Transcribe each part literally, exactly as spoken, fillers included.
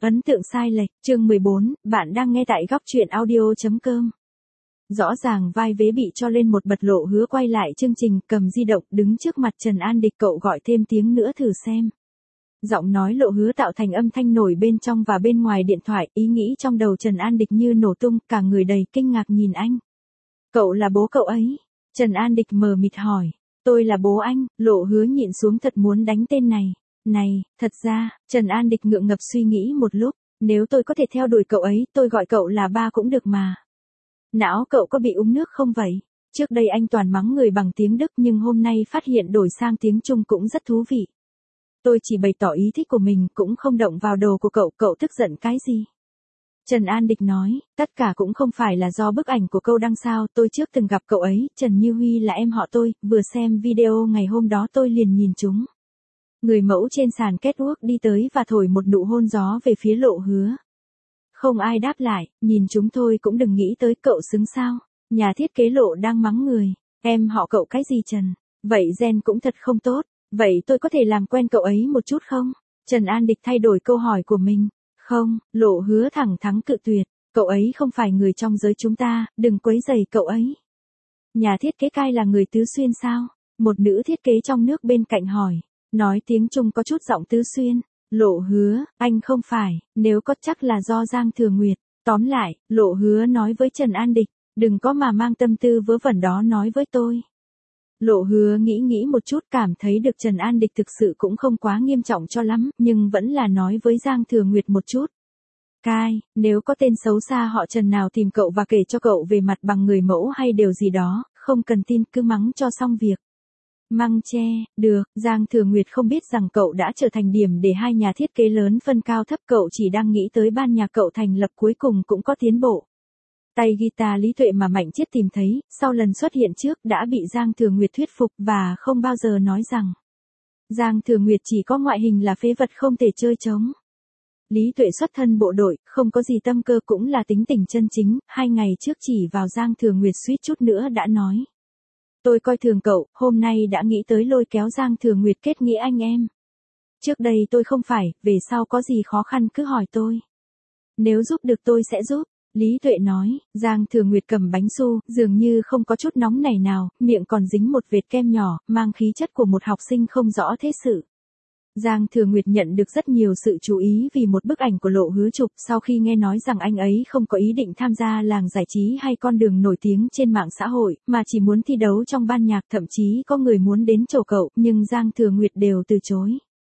Ấn tượng sai lệch, chương mười bốn, bạn đang nghe tại góc truyện audio.com. Rõ ràng vai vế bị cho lên một bật Lộ Hứa quay lại chương trình, cầm di động, đứng trước mặt Trần An Địch, cậu gọi thêm tiếng nữa thử xem. Giọng nói Lộ Hứa tạo thành âm thanh nổi bên trong và bên ngoài điện thoại, ý nghĩ trong đầu Trần An Địch như nổ tung, cả người đầy kinh ngạc nhìn anh. Cậu là bố cậu ấy? Trần An Địch mờ mịt hỏi. Tôi là bố anh. Lộ Hứa nhịn xuống, thật muốn đánh tên này. Này, thật ra, Trần An Địch ngượng ngập suy nghĩ một lúc, nếu tôi có thể theo đuổi cậu ấy, tôi gọi cậu là ba cũng được mà. Não cậu có bị uống nước không vậy? Trước đây anh toàn mắng người bằng tiếng Đức nhưng hôm nay phát hiện đổi sang tiếng Trung cũng rất thú vị. Tôi chỉ bày tỏ ý thích của mình, cũng không động vào đồ của cậu, cậu tức giận cái gì? Trần An Địch nói, tất cả cũng không phải là do bức ảnh của câu đăng sao, tôi trước từng gặp cậu ấy, Trần Như Huy là em họ tôi, vừa xem video ngày hôm đó tôi liền nhìn chúng. Người mẫu trên sàn catwalk đi tới và thổi một nụ hôn gió về phía Lộ Hứa. Không ai đáp lại, nhìn chúng thôi cũng đừng nghĩ tới, cậu xứng sao? Nhà thiết kế Lộ đang mắng người, em họ cậu cái gì Trần? Vậy gen cũng thật không tốt, vậy tôi có thể làm quen cậu ấy một chút không? Trần An Địch thay đổi câu hỏi của mình. Không, Lộ Hứa thẳng thắn cự tuyệt, cậu ấy không phải người trong giới chúng ta, đừng quấy rầy cậu ấy. Nhà thiết kế Cai là người Tứ Xuyên sao? Một nữ thiết kế trong nước bên cạnh hỏi. Nói tiếng Trung có chút giọng Tứ Xuyên. Lộ Hứa, anh không phải, nếu có chắc là do Giang Thừa Nguyệt. Tóm lại, Lộ Hứa nói với Trần An Địch, đừng có mà mang tâm tư vớ vẩn đó nói với tôi. Lộ Hứa nghĩ nghĩ một chút, cảm thấy được Trần An Địch thực sự cũng không quá nghiêm trọng cho lắm, nhưng vẫn là nói với Giang Thừa Nguyệt một chút. Cai, nếu có tên xấu xa họ Trần nào tìm cậu và kể cho cậu về mặt bằng người mẫu hay điều gì đó, không cần tin, cứ mắng cho xong việc. Măng che, được, Giang Thừa Nguyệt không biết rằng cậu đã trở thành điểm để hai nhà thiết kế lớn phân cao thấp, cậu chỉ đang nghĩ tới ban nhạc cậu thành lập cuối cùng cũng có tiến bộ. Tay guitar Lý Tuệ mà Mạnh Chiết tìm thấy, sau lần xuất hiện trước đã bị Giang Thừa Nguyệt thuyết phục và không bao giờ nói rằng Giang Thừa Nguyệt chỉ có ngoại hình là phế vật không thể chơi trống. Lý Tuệ xuất thân bộ đội, không có gì tâm cơ cũng là tính tình chân chính, hai ngày trước chỉ vào Giang Thừa Nguyệt suýt chút nữa đã nói. Tôi coi thường cậu, hôm nay đã nghĩ tới lôi kéo Giang Thừa Nguyệt kết nghĩa anh em. Trước đây tôi không phải, về sau có gì khó khăn cứ hỏi tôi. Nếu giúp được tôi sẽ giúp. Lý Tuệ nói, Giang Thừa Nguyệt cầm bánh su, dường như không có chút nóng nảy nào, miệng còn dính một vệt kem nhỏ, mang khí chất của một học sinh không rõ thế sự. Giang Thừa Nguyệt nhận được rất nhiều sự chú ý vì một bức ảnh của Lộ Hứa chụp, sau khi nghe nói rằng anh ấy không có ý định tham gia làng giải trí hay con đường nổi tiếng trên mạng xã hội, mà chỉ muốn thi đấu trong ban nhạc, thậm chí có người muốn đến chầu cậu, nhưng Giang Thừa Nguyệt đều từ chối.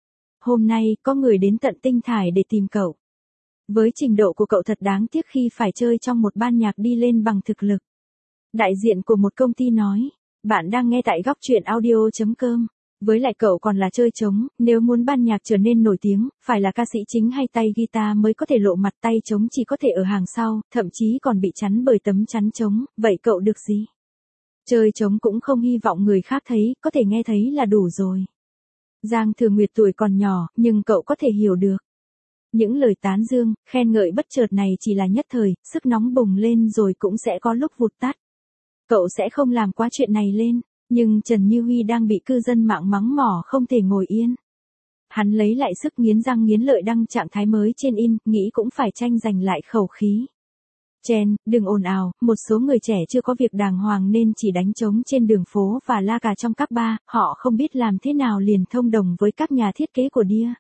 Hôm nay, có người đến tận Tinh Thải để tìm cậu. Với trình độ của cậu thật đáng tiếc khi phải chơi trong một ban nhạc đi lên bằng thực lực. Đại diện của một công ty nói, bạn đang nghe tại góc truyện audio.com. Với lại cậu còn là chơi trống, nếu muốn ban nhạc trở nên nổi tiếng, phải là ca sĩ chính hay tay guitar mới có thể lộ mặt, tay trống chỉ có thể ở hàng sau, thậm chí còn bị chắn bởi tấm chắn trống, vậy cậu được gì? Chơi trống cũng không hy vọng người khác thấy, có thể nghe thấy là đủ rồi. Giang Thừa Nguyệt tuổi còn nhỏ, nhưng cậu có thể hiểu được. Những lời tán dương, khen ngợi bất chợt này chỉ là nhất thời, sức nóng bùng lên rồi cũng sẽ có lúc vụt tắt. Cậu sẽ không làm quá chuyện này lên. Nhưng Trần Như Huy đang bị cư dân mạng mắng mỏ không thể ngồi yên. Hắn lấy lại sức nghiến răng nghiến lợi đăng trạng thái mới trên in, nghĩ cũng phải tranh giành lại khẩu khí. Chen, đừng ồn ào, một số người trẻ chưa có việc đàng hoàng nên chỉ đánh trống trên đường phố và la cà trong các bar, họ không biết làm thế nào liền thông đồng với các nhà thiết kế của Dear.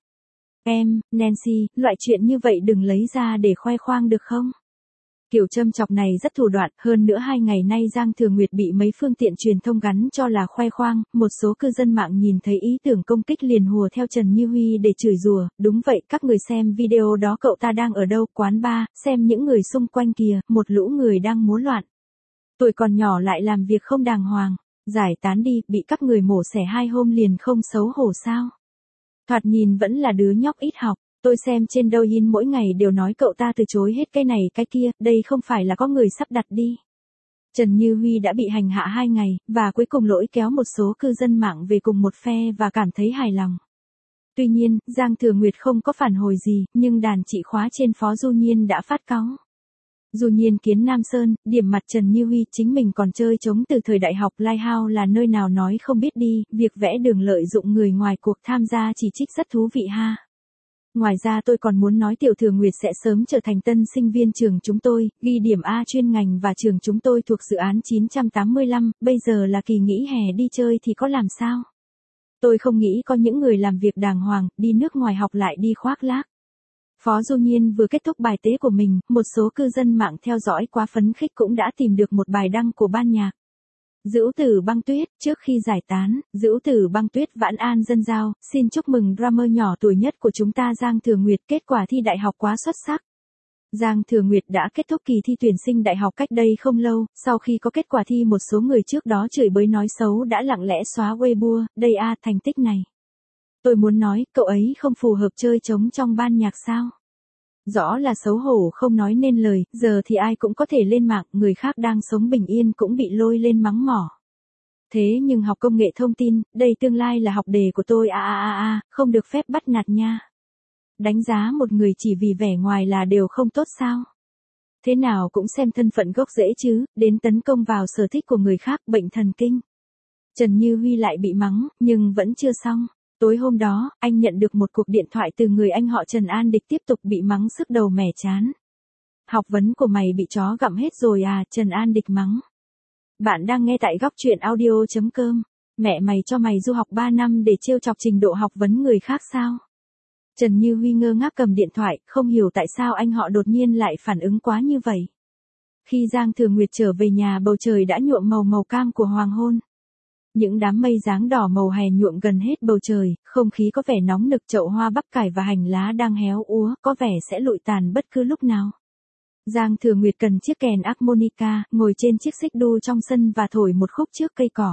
Em, Nancy, loại chuyện như vậy đừng lấy ra để khoe khoang được không? Kiểu châm chọc này rất thủ đoạn, hơn nữa hai ngày nay Giang Thừa Nguyệt bị mấy phương tiện truyền thông gắn cho là khoe khoang, một số cư dân mạng nhìn thấy ý tưởng công kích liền hùa theo Trần Như Huy để chửi rủa, đúng vậy, các người xem video đó cậu ta đang ở đâu, quán bar, xem những người xung quanh kìa, một lũ người đang múa loạn. Tuổi còn nhỏ lại làm việc không đàng hoàng, giải tán đi, bị các người mổ xẻ hai hôm liền không xấu hổ sao? Thoạt nhìn vẫn là đứa nhóc ít học. Tôi xem trên Douyin mỗi ngày đều nói cậu ta từ chối hết cái này cái kia, đây không phải là có người sắp đặt đi. Trần Như Huy đã bị hành hạ hai ngày, và cuối cùng lỗi kéo một số cư dân mạng về cùng một phe và cảm thấy hài lòng. Tuy nhiên, Giang Thừa Nguyệt không có phản hồi gì, nhưng đàn chị khóa trên Phó Du Nhiên đã phát cáu. Du Nhiên kiến Nam Sơn, điểm mặt Trần Như Huy, chính mình còn chơi trống từ thời đại học, Lighthouse là nơi nào nói không biết đi, việc vẽ đường lợi dụng người ngoài cuộc tham gia chỉ trích rất thú vị ha. Ngoài ra tôi còn muốn nói Tiểu Thừa Nguyệt sẽ sớm trở thành tân sinh viên trường chúng tôi, ghi điểm A chuyên ngành và trường chúng tôi thuộc dự án chín trăm tám mươi lăm, bây giờ là kỳ nghỉ hè đi chơi thì có làm sao? Tôi không nghĩ có những người làm việc đàng hoàng, đi nước ngoài học lại đi khoác lác. Phó Du Nhiên vừa kết thúc bài tế của mình, một số cư dân mạng theo dõi quá phấn khích cũng đã tìm được một bài đăng của ban nhạc. Dữu Tử Băng Tuyết, trước khi giải tán, Dữu Tử Băng Tuyết vãn an dân giao, xin chúc mừng drummer nhỏ tuổi nhất của chúng ta Giang Thừa Nguyệt kết quả thi đại học quá xuất sắc. Giang Thừa Nguyệt đã kết thúc kỳ thi tuyển sinh đại học cách đây không lâu, sau khi có kết quả thi một số người trước đó chửi bới nói xấu đã lặng lẽ xóa Weibo, đây a thành tích này. Tôi muốn nói, cậu ấy không phù hợp chơi trống trong ban nhạc sao? Rõ là xấu hổ không nói nên lời, giờ thì ai cũng có thể lên mạng, người khác đang sống bình yên cũng bị lôi lên mắng mỏ. Thế nhưng học công nghệ thông tin, đây tương lai là học đề của tôi a a a a, không được phép bắt nạt nha. Đánh giá một người chỉ vì vẻ ngoài là đều không tốt sao? Thế nào cũng xem thân phận gốc rễ chứ, đến tấn công vào sở thích của người khác, bệnh thần kinh. Trần Như Huy lại bị mắng, nhưng vẫn chưa xong. Tối hôm đó, anh nhận được một cuộc điện thoại từ người anh họ Trần An Địch tiếp tục bị mắng sức đầu mẻ chán. Học vấn của mày bị chó gặm hết rồi à, Trần An Địch mắng. Bạn đang nghe tại góc truyện audio chấm com. Mẹ mày cho mày du học ba năm để trêu chọc trình độ học vấn người khác sao? Trần Như Huy ngơ ngác cầm điện thoại, không hiểu tại sao anh họ đột nhiên lại phản ứng quá như vậy. Khi Giang Thừa Nguyệt trở về nhà, bầu trời đã nhuộm màu màu cam của hoàng hôn. Những đám mây dáng đỏ màu hè nhuộm gần hết bầu trời, không khí có vẻ nóng nực, chậu hoa bắp cải và hành lá đang héo úa, có vẻ sẽ lụi tàn bất cứ lúc nào. Giang Thừa Nguyệt cần chiếc kèn harmonica, ngồi trên chiếc xích đu trong sân và thổi một khúc trước cây cỏ.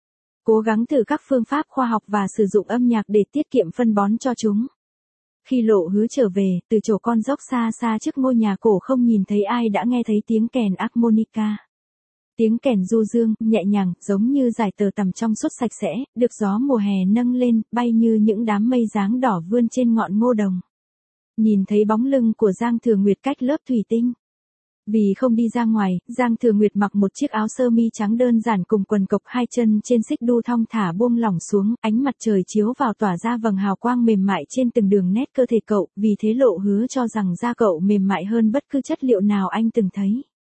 Cố gắng thử các phương pháp khoa học và sử dụng âm nhạc để tiết kiệm phân bón cho chúng. Khi Lộ Hứa trở về, từ chỗ con dốc xa xa trước ngôi nhà cổ không nhìn thấy ai đã nghe thấy tiếng kèn harmonica. Tiếng kèn du dương, nhẹ nhàng, giống như dải tờ tằm trong suốt sạch sẽ, được gió mùa hè nâng lên, bay như những đám mây dáng đỏ vươn trên ngọn ngô đồng. Nhìn thấy bóng lưng của Giang Thừa Nguyệt cách lớp thủy tinh. Vì không đi ra ngoài, Giang Thừa Nguyệt mặc một chiếc áo sơ mi trắng đơn giản cùng quần cộc, hai chân trên xích đu thong thả buông lỏng xuống, ánh mặt trời chiếu vào tỏa ra vầng hào quang mềm mại trên từng đường nét cơ thể cậu, vì thế Lộ Hứa cho rằng da cậu mềm mại hơn bất cứ chất liệu nào anh từng thấy.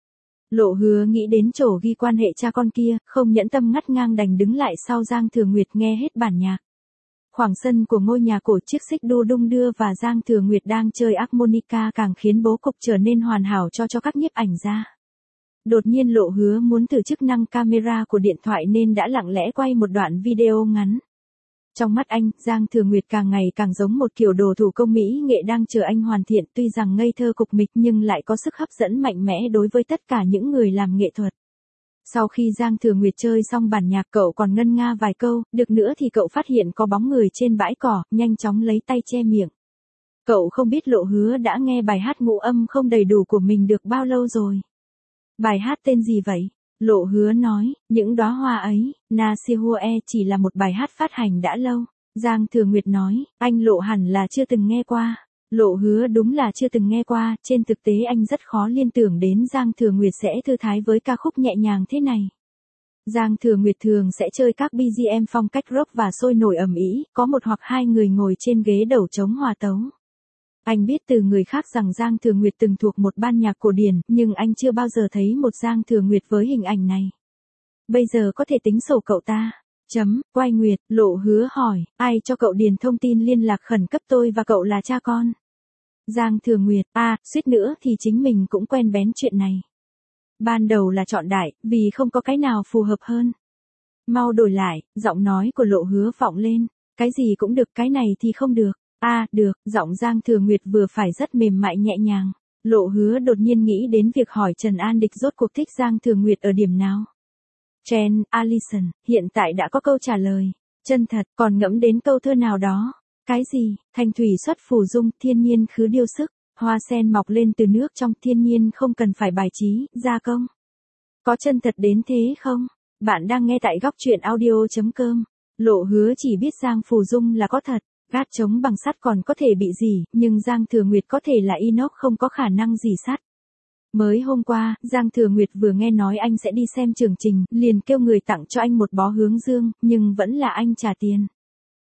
Lộ Hứa nghĩ đến chỗ ghi quan hệ cha con kia, không nhẫn tâm ngắt ngang đành đứng lại sau Giang Thừa Nguyệt nghe hết bản nhạc. Khoảng sân của ngôi nhà cổ, chiếc xích đu đung đưa và Giang Thừa Nguyệt đang chơi harmonica càng khiến bố cục trở nên hoàn hảo cho cho các nhiếp ảnh gia. Đột nhiên Lộ Hứa muốn thử chức năng camera của điện thoại nên đã lặng lẽ quay một đoạn video ngắn. Trong mắt anh, Giang Thừa Nguyệt càng ngày càng giống một kiểu đồ thủ công mỹ nghệ đang chờ anh hoàn thiện, tuy rằng ngây thơ cục mịch nhưng lại có sức hấp dẫn mạnh mẽ đối với tất cả những người làm nghệ thuật. Sau khi Giang Thừa Nguyệt chơi xong bản nhạc, cậu còn ngân nga vài câu, được nữa thì cậu phát hiện có bóng người trên bãi cỏ, nhanh chóng lấy tay che miệng. Cậu không biết Lộ Hứa đã nghe bài hát ngũ âm không đầy đủ của mình được bao lâu rồi. Bài hát tên gì vậy? Lộ Hứa nói, những đóa hoa ấy, Na Sihue chỉ là một bài hát phát hành đã lâu. Giang Thừa Nguyệt nói, anh Lộ hẳn là chưa từng nghe qua. Lộ Hứa đúng là chưa từng nghe qua, trên thực tế anh rất khó liên tưởng đến Giang Thừa Nguyệt sẽ thư thái với ca khúc nhẹ nhàng thế này. Giang Thừa Nguyệt thường sẽ chơi các bê giê em phong cách rock và sôi nổi ầm ĩ, có một hoặc hai người ngồi trên ghế đầu trống hòa tấu. Anh biết từ người khác rằng Giang Thừa Nguyệt từng thuộc một ban nhạc cổ điển, nhưng anh chưa bao giờ thấy một Giang Thừa Nguyệt với hình ảnh này. Bây giờ có thể tính sổ cậu ta. Chấm, quay Nguyệt, Lộ Hứa hỏi, ai cho cậu điền thông tin liên lạc khẩn cấp, tôi và cậu là cha con. Giang Thừa Nguyệt, à, suýt nữa thì chính mình cũng quen bén chuyện này. Ban đầu là chọn đại, vì không có cái nào phù hợp hơn. Mau đổi lại, giọng nói của Lộ Hứa vọng lên, cái gì cũng được, cái này thì không được. À, được, giọng Giang Thừa Nguyệt vừa phải rất mềm mại nhẹ nhàng. Lộ Hứa đột nhiên nghĩ đến việc hỏi Trần An Địch rốt cuộc thích Giang Thừa Nguyệt ở điểm nào. Jen, Alison, hiện tại đã có câu trả lời. Chân thật, còn ngẫm đến câu thơ nào đó. Cái gì? Thanh thủy xuất phù dung, thiên nhiên khứ điêu sức. Hoa sen mọc lên từ nước trong, thiên nhiên không cần phải bài trí, gia công. Có chân thật đến thế không? Bạn đang nghe tại góc truyện audio chấm com. Lộ Hứa chỉ biết Giang Phù Dung là có thật. Gác trống bằng sắt còn có thể bị gì, nhưng Giang Thừa Nguyệt có thể là inox, không có khả năng gì sắt. Mới hôm qua, Giang Thừa Nguyệt vừa nghe nói anh sẽ đi xem chương trình, liền kêu người tặng cho anh một bó hướng dương, nhưng vẫn là anh trả tiền.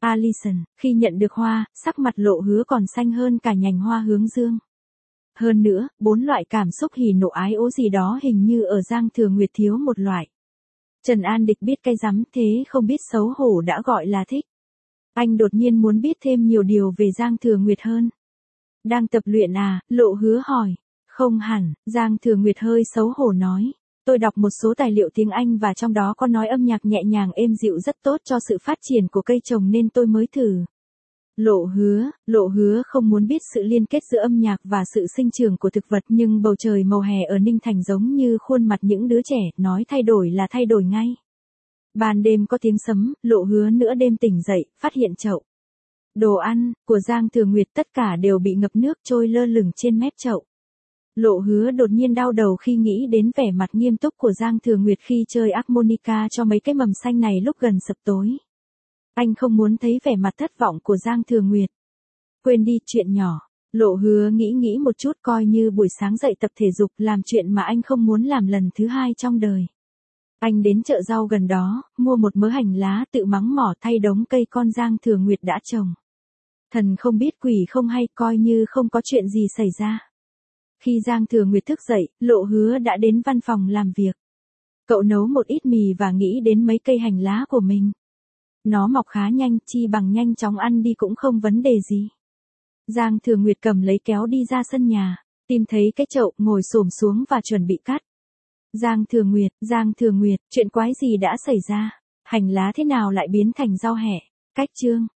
Alison, khi nhận được hoa, sắc mặt Lộ Hứa còn xanh hơn cả nhành hoa hướng dương. Hơn nữa, bốn loại cảm xúc hỉ nộ ái ố gì đó hình như ở Giang Thừa Nguyệt thiếu một loại. Trần An Địch biết cái rắm thế không biết xấu hổ đã gọi là thích. Anh đột nhiên muốn biết thêm nhiều điều về Giang Thừa Nguyệt hơn. Đang tập luyện à, Lộ Hứa hỏi. Không hẳn, Giang Thừa Nguyệt hơi xấu hổ nói. Tôi đọc một số tài liệu tiếng Anh và trong đó có nói âm nhạc nhẹ nhàng êm dịu rất tốt cho sự phát triển của cây trồng nên tôi mới thử. Lộ Hứa, Lộ Hứa không muốn biết sự liên kết giữa âm nhạc và sự sinh trưởng của thực vật nhưng bầu trời màu hè ở Ninh Thành giống như khuôn mặt những đứa trẻ, nói thay đổi là thay đổi ngay. Ban đêm có tiếng sấm, Lộ Hứa nửa đêm tỉnh dậy, phát hiện chậu đồ ăn của Giang Thừa Nguyệt tất cả đều bị ngập nước trôi lơ lửng trên mép chậu. Lộ Hứa đột nhiên đau đầu khi nghĩ đến vẻ mặt nghiêm túc của Giang Thừa Nguyệt khi chơi harmonica cho mấy cái mầm xanh này lúc gần sập tối. Anh không muốn thấy vẻ mặt thất vọng của Giang Thừa Nguyệt. Quên đi chuyện nhỏ, Lộ Hứa nghĩ nghĩ một chút coi như buổi sáng dậy tập thể dục làm chuyện mà anh không muốn làm lần thứ hai trong đời. Anh đến chợ rau gần đó, mua một mớ hành lá tự mắng mỏ thay đống cây con Giang Thừa Nguyệt đã trồng. Thần không biết quỷ không hay coi như không có chuyện gì xảy ra. Khi Giang Thừa Nguyệt thức dậy, Lộ Hứa đã đến văn phòng làm việc. Cậu nấu một ít mì và nghĩ đến mấy cây hành lá của mình. Nó mọc khá nhanh, chi bằng nhanh chóng ăn đi cũng không vấn đề gì. Giang Thừa Nguyệt cầm lấy kéo đi ra sân nhà, tìm thấy cái chậu, ngồi xổm xuống và chuẩn bị cắt. Giang Thừa Nguyệt, Giang Thừa Nguyệt, chuyện quái gì đã xảy ra? Hành lá thế nào lại biến thành rau hẹ? Cách chương